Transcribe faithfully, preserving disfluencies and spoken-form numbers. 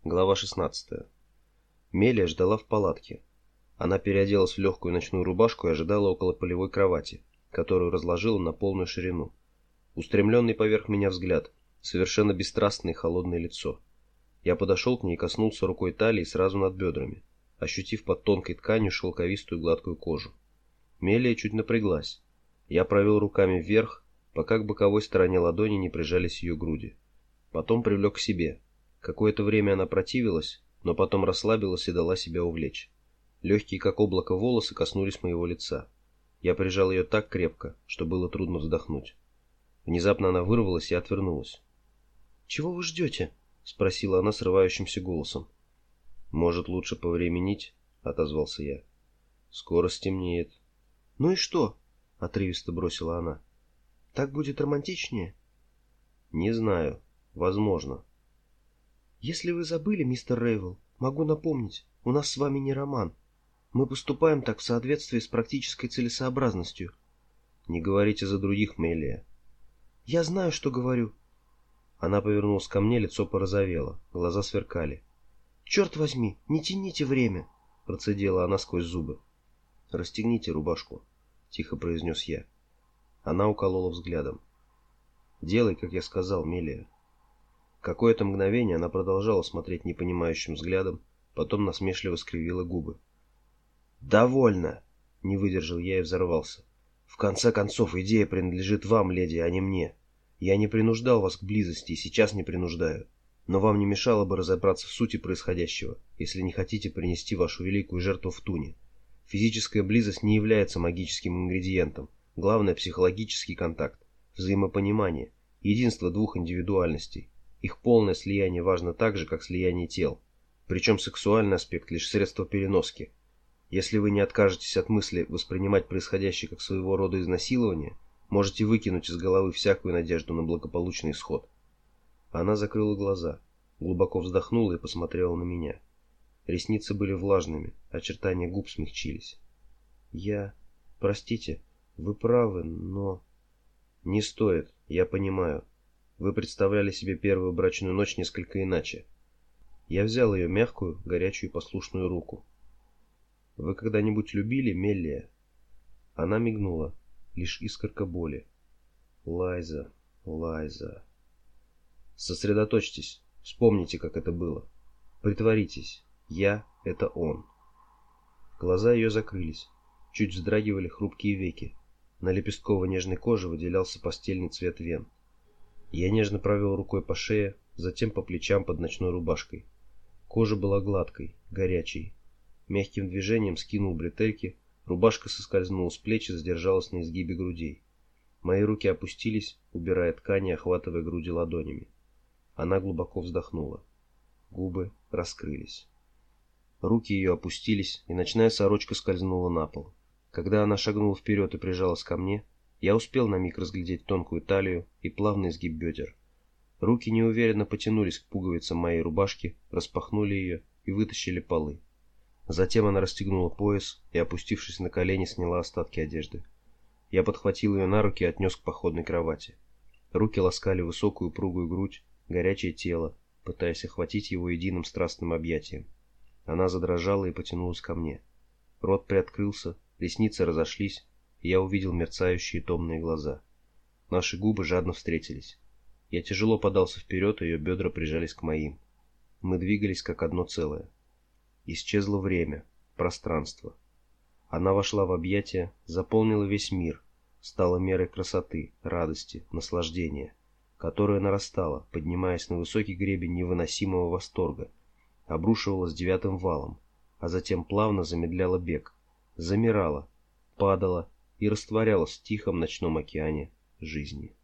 Глава шестнадцатая. Мелия ждала в палатке. Она переоделась в легкую ночную рубашку и ожидала около полевой кровати, которую разложила на полную ширину. Устремленный поверх меня взгляд, совершенно бесстрастное и холодное лицо. Я подошел к ней и коснулся рукой талии сразу над бедрами, ощутив под тонкой тканью шелковистую гладкую кожу. Мелия чуть напряглась. Я провел руками вверх, пока к боковой стороне ладони не прижались ее груди. Потом привлек к себе. Какое-то время она противилась, но потом расслабилась и дала себя увлечь. Легкие, как облако, волосы коснулись моего лица. Я прижал ее так крепко, что было трудно вздохнуть. Внезапно она вырвалась и отвернулась. «Чего вы ждете?» — спросила она срывающимся голосом. «Может, лучше повременить?» — отозвался я. «Скоро стемнеет». «Ну и что?» — отрывисто бросила она. «Так будет романтичнее?» «Не знаю. Возможно». «Если вы забыли, мистер Рейвел, могу напомнить, у нас с вами не роман. Мы поступаем так в соответствии с практической целесообразностью». «Не говорите за других, Мелия». «Я знаю, что говорю». Она повернулась ко мне, лицо порозовело, глаза сверкали. «Черт возьми, не тяните время!» — процедила она сквозь зубы. «Расстегните рубашку», — тихо произнес я. Она уколола взглядом. «Делай, как я сказал, Мелия». Какое-то мгновение она продолжала смотреть непонимающим взглядом, потом насмешливо скривила губы. «Довольно!» — не выдержал я и взорвался. «В конце концов, идея принадлежит вам, леди, а не мне. Я не принуждал вас к близости и сейчас не принуждаю. Но вам не мешало бы разобраться в сути происходящего, если не хотите принести вашу великую жертву в туне. Физическая близость не является магическим ингредиентом. Главное — психологический контакт, взаимопонимание, единство двух индивидуальностей. Их полное слияние важно так же, как слияние тел. Причем сексуальный аспект — лишь средство переноски. Если вы не откажетесь от мысли воспринимать происходящее как своего рода изнасилование, можете выкинуть из головы всякую надежду на благополучный исход. Она закрыла глаза, глубоко вздохнула и посмотрела на меня. Ресницы были влажными, очертания губ смягчились. «Я... Простите, вы правы, но...» «Не стоит, я понимаю. Вы представляли себе первую брачную ночь несколько иначе». Я взял ее мягкую, горячую и послушную руку. «Вы когда-нибудь любили, Меллия?» Она мигнула, лишь искорка боли. «Лайза, Лайза...» «Сосредоточьтесь, вспомните, как это было. Притворитесь, я — это он». Глаза ее закрылись, чуть вздрагивали хрупкие веки. На лепестково-нежной коже выделялся постельный цвет вен. Я нежно провел рукой по шее, затем по плечам под ночной рубашкой. Кожа была гладкой, горячей. Мягким движением скинул бретельки, рубашка соскользнула с плеч и задержалась на изгибе грудей. Мои руки опустились, убирая ткани, охватывая груди ладонями. Она глубоко вздохнула. Губы раскрылись. Руки ее опустились, и ночная сорочка скользнула на пол. Когда она шагнула вперед и прижалась ко мне, я успел на миг разглядеть тонкую талию и плавный изгиб бедер. Руки неуверенно потянулись к пуговицам моей рубашки, распахнули ее и вытащили полы. Затем она расстегнула пояс и, опустившись на колени, сняла остатки одежды. Я подхватил ее на руки и отнес к походной кровати. Руки ласкали высокую упругую грудь, горячее тело, пытаясь охватить его единым страстным объятием. Она задрожала и потянулась ко мне. Рот приоткрылся, ресницы разошлись, и я увидел мерцающие томные глаза. Наши губы жадно встретились. Я тяжело подался вперед, и ее бедра прижались к моим. Мы двигались как одно целое. Исчезло время, пространство. Она вошла в объятия, заполнила весь мир, стала мерой красоты, радости, наслаждения, которое нарастало, поднимаясь на высокий гребень невыносимого восторга, обрушивалась девятым валом, а затем плавно замедляла бег, замирала, падала и растворялась в тихом ночном океане жизни.